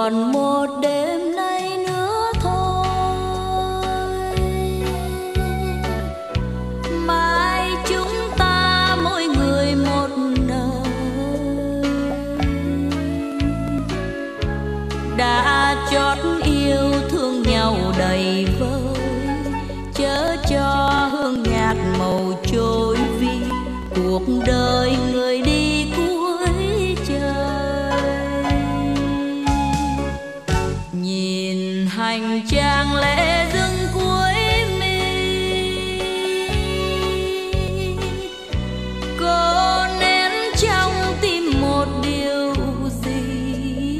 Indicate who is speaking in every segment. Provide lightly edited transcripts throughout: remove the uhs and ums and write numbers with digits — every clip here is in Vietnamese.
Speaker 1: còn một đêm nay nữa thôi, mai chúng ta mỗi người một nơi. Đã chót yêu thương nhau đầy vơi, chớ cho hương nhạt màu trôi vi cuộc đời người đi cuối trời. Nhìn hành trang lễ dâng cuối mi, cô nén trong tim một điều gì.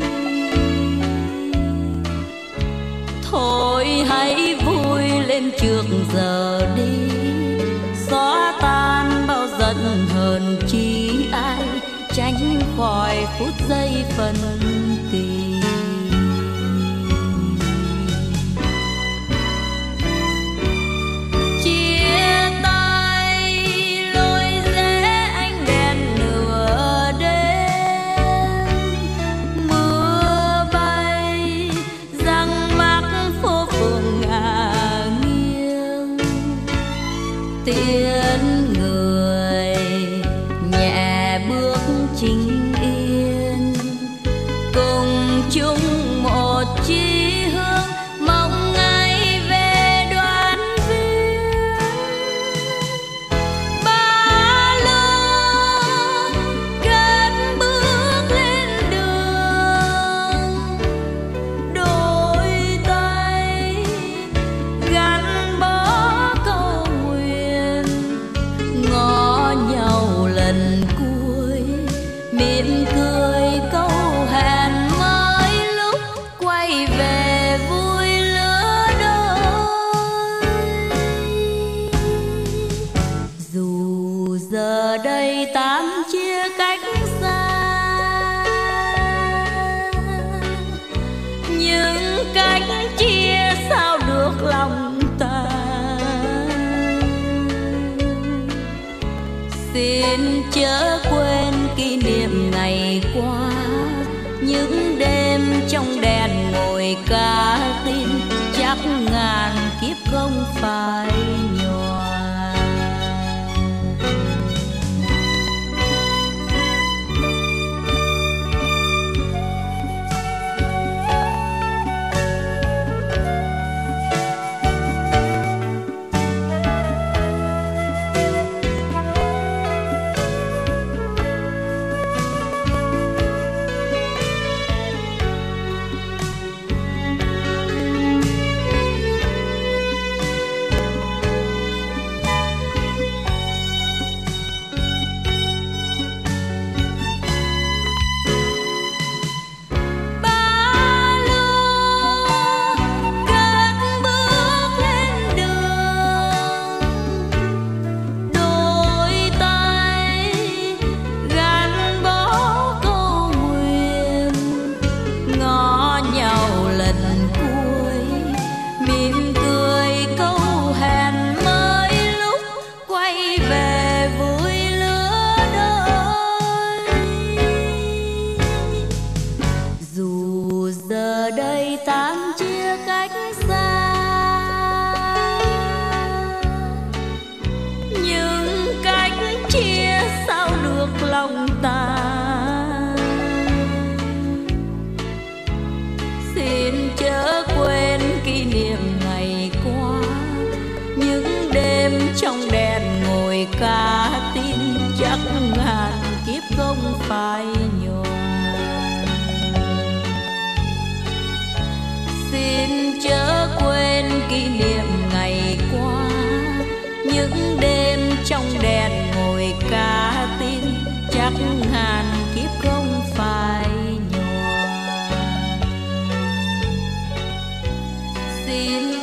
Speaker 1: Thôi hãy vui lên trước giờ đi, xóa tan bao giận hờn chi ai, tránh khỏi phút giây phân kỳ. Chia tay lối rẽ ánh đèn nửa đêm, mưa bay răng mắc phố phường ngả nghiêng. Tiếng người nhẹ bước chính yên, cùng chung một chí hướng mong ngày về đoàn viên. Ba lô cất bước lên đường, đôi tay gắn bó câu nguyện, ngó nhau lần cuối mỉm cười câu hẹn mới lúc quay về vui lứa đôi. Dù giờ đây tạm chia cách xa, nhưng cách chia sao được lòng ta. Xin chớ quên kỷ niệm ngày qua, những đêm trong đèn ngồi cá tin, chắc ngàn kiếp không phải nhòa. Giờ đây tạm chia cách xa, nhưng cách chia sao được lòng ta. Xin chớ quên kỷ niệm ngày qua, những đêm trong đèn ngồi cá tin, chắc ngàn kiếp không phải nhòa. Xin chớ quên kỷ niệm ngày qua, những đêm trong đèn ngồi cá tin, chắc ngàn kiếp không phải nhòa. Xin